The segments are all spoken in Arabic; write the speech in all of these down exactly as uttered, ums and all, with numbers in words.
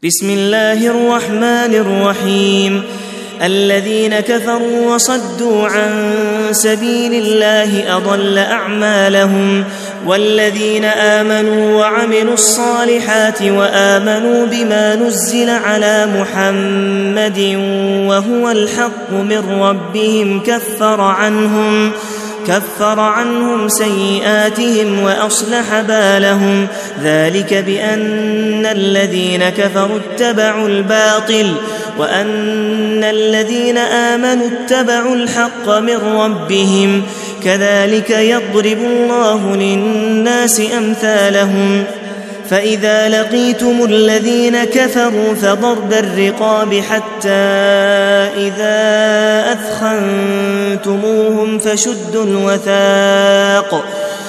بسم الله الرحمن الرحيم. الذين كفروا وصدوا عن سبيل الله أضل أعمالهم، والذين آمنوا وعملوا الصالحات وآمنوا بما نزل على محمد وهو الحق من ربهم كفر عنهم كفر عنهم سيئاتهم وأصلح بالهم، ذلك بأن الذين كفروا اتبعوا الباطل وأن الذين آمنوا اتبعوا الحق من ربهم، كذلك يضرب الله للناس أمثالهم. فإذا لقيتم الذين كفروا فضرب الرقاب حتى إذا أثخنتموهم فشدوا الوثاق،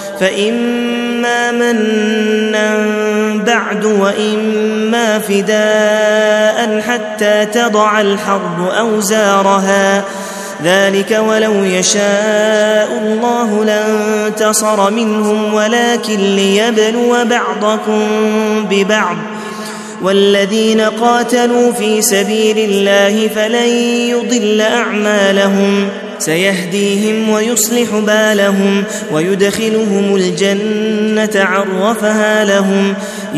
فإما منا بعد وإما فداء حتى تضع الحرب أوزارها، ذلك ولو يشاء الله لانتصر منهم ولكن ليبلو بعضكم ببعض، والذين قاتلوا في سبيل الله فلن يضل أعمالهم، سيهديهم ويصلح بالهم ويدخلهم الجنة عرفها لهم.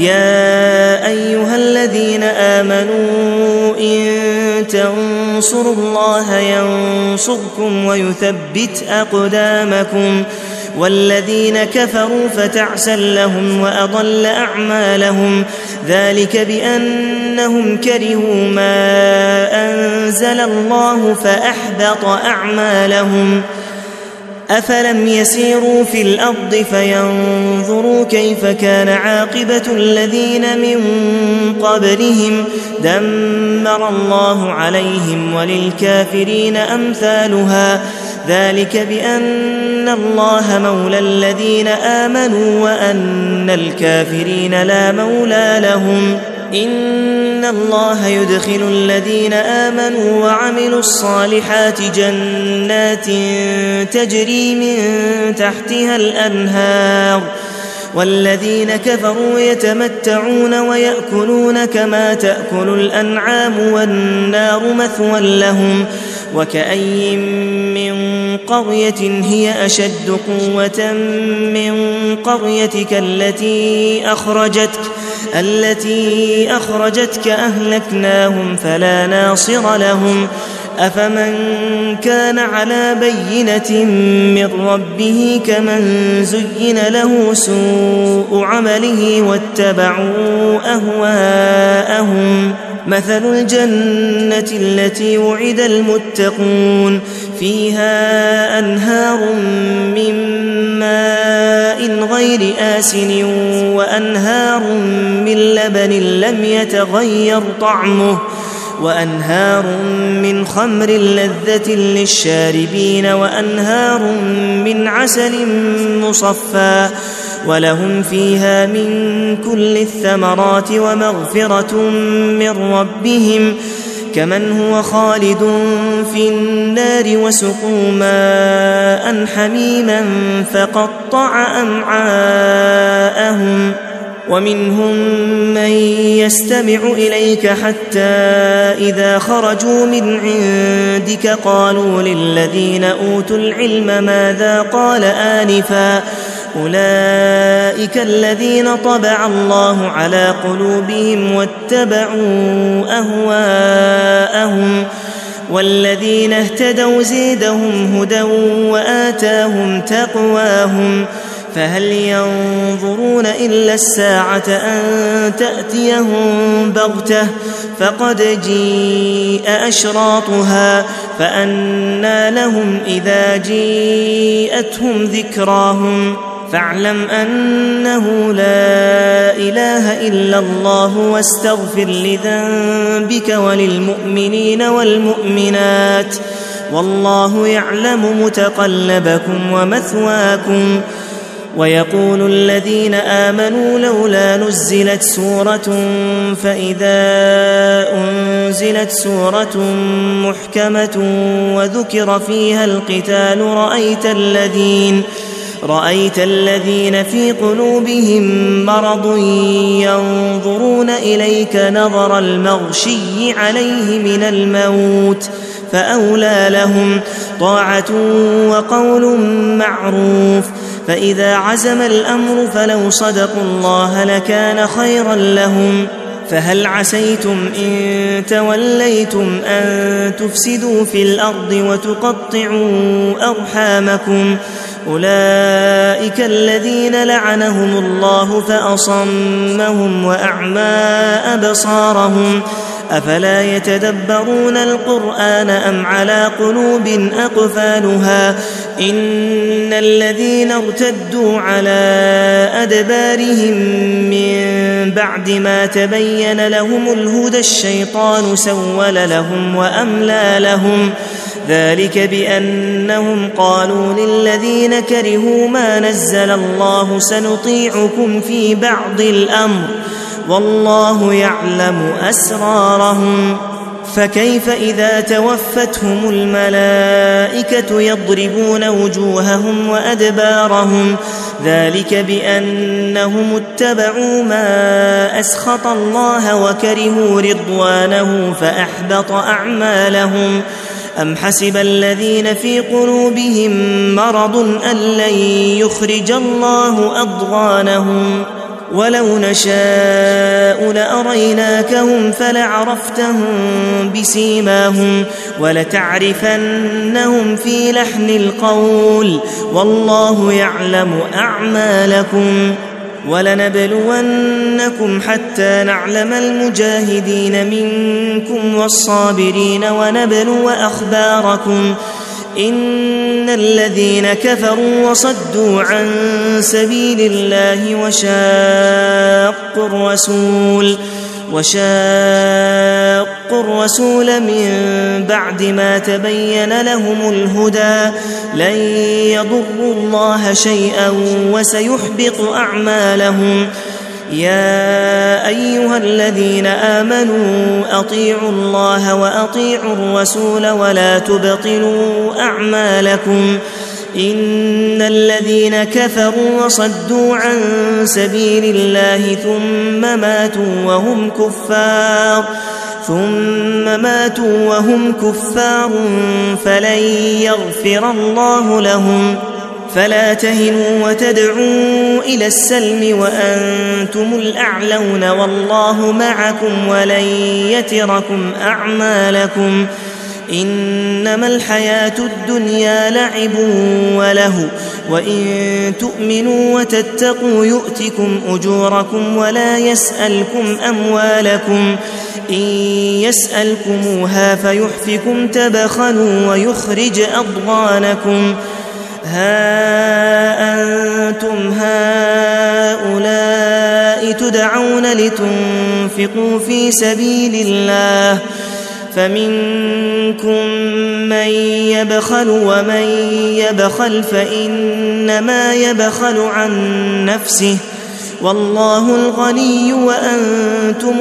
يا أيها الذين آمنوا إن تنصروا الله ينصركم ويثبت أقدامكم، والذين كفروا فتعسا لهم وأضل أعمالهم، ذلك بأنهم كرهوا ما أنزل الله فأحبط أعمالهم. أفلم يسيروا في الأرض فينظروا كيف كان عاقبة الذين من قبلهم، دمر الله عليهم وللكافرين أمثالها، ذلك بأن الله مولى الذين آمنوا وأن الكافرين لا مولى لهم. إن الله يدخل الذين آمنوا وعملوا الصالحات جنات تجري من تحتها الأنهار، والذين كفروا يتمتعون ويأكلون كما تأكل الأنعام والنار مثوى لهم. وكأي من قرية هي أشد قوة من قريتك التي أخرجتك التي أخرجتك أهلكناهم فلا ناصر لهم. أفمن كان على بينة من ربه كمن زين له سوء عمله واتبعوا أهواءهم. مثل الجنة التي وعد المتقون فيها أنهار من ماء غير آسن وأنهار من لبن لم يتغير طعمه وأنهار من خمر لذة للشاربين وأنهار من عسل مصفى، ولهم فيها من كل الثمرات ومغفرة من ربهم، كمن هو خالد في النار وسقوا ماء حميما فقطع أمعاءهم. ومنهم من يستمع إليك حتى إذا خرجوا من عندك قالوا للذين أوتوا العلم ماذا قال آنفا، أولئك الذين طبع الله على قلوبهم واتبعوا أهواءهم، والذين اهتدوا زيدهم هدى وآتاهم تقواهم. فهل ينظرون إلا الساعة أن تأتيهم بغتة فقد جيء أشراطها، فأنى لهم إذا جيءتهم ذكراهم. فاعلم أنه لا إله إلا الله واستغفر لذنبك وللمؤمنين والمؤمنات، والله يعلم متقلبكم ومثواكم. ويقول الذين آمنوا لولا نزلت سورة، فإذا أنزلت سورة محكمة وذكر فيها القتال رأيت الذين رأيت الذين في قلوبهم مرض ينظرون إليك نظر المغشي عليه من الموت فأولى لهم طاعة وقول معروف. فإذا عزم الأمر فلو صدقوا الله لكان خيرا لهم. فهل عسيتم إن توليتم أن تفسدوا في الأرض وتقطعوا أرحامكم؟ أولئك الذين لعنهم الله فأصمهم وأعمى أبصارهم. أفلا يتدبرون القرآن أم على قلوب أقفالها؟ إن الذين ارتدوا على أدبارهم من بعد ما تبين لهم الهدى الشيطان سول لهم وأملى لهم. ذلك بأنهم قالوا للذين كرهوا ما نزل الله سنطيعكم في بعض الأمر والله يعلم أسرارهم. فكيف إذا توفتهم الملائكة يضربون وجوههم وأدبارهم؟ ذلك بأنهم اتبعوا ما أسخط الله وكرهوا رضوانه فأحبط أعمالهم. أم حسب الذين في قلوبهم مرض أن لن يخرج الله أضغانهم؟ ولو نشاء لأريناكهم فلعرفتهم بسيماهم ولتعرفنهم في لحن القول والله يعلم أعمالكم. ولنبلونكم حتى نعلم المجاهدين منكم والصابرين ونبلو أخباركم. إن الذين كفروا وصدوا عن سبيل الله وشاقوا الرسول وشاقوا الرسول من بعد ما تبين لهم الهدى لن يضروا الله شيئا وسيحبط أعمالهم. يا أيها الذين آمنوا أطيعوا الله وأطيعوا الرسول ولا تبطلوا أعمالكم. إن الذين كفروا وصدوا عن سبيل الله ثم ماتوا وهم كفار ثم ماتوا وهم كفار فلن يغفر الله لهم. فلا تهنوا وتدعوا إلى السلم وأنتم الأعلون والله معكم ولن يتركم أعمالكم. إنما الحياة الدنيا لعب وله وإن تؤمنوا وتتقوا يؤتكم أجوركم ولا يسألكم أموالكم. إن يسألكموها فيحفكم تبخلوا ويخرج أضغانكم. ها أنتم هؤلاء تدعون لتنفقوا في سبيل الله فمنكم من يبخل ومن يبخل فإنما يبخل عن نفسه والله الغني وأنتم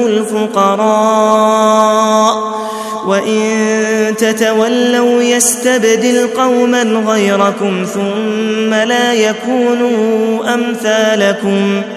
الفقراء. وإن تتولوا يستبدل قوما غيركم ثم لا يكونوا أمثالكم.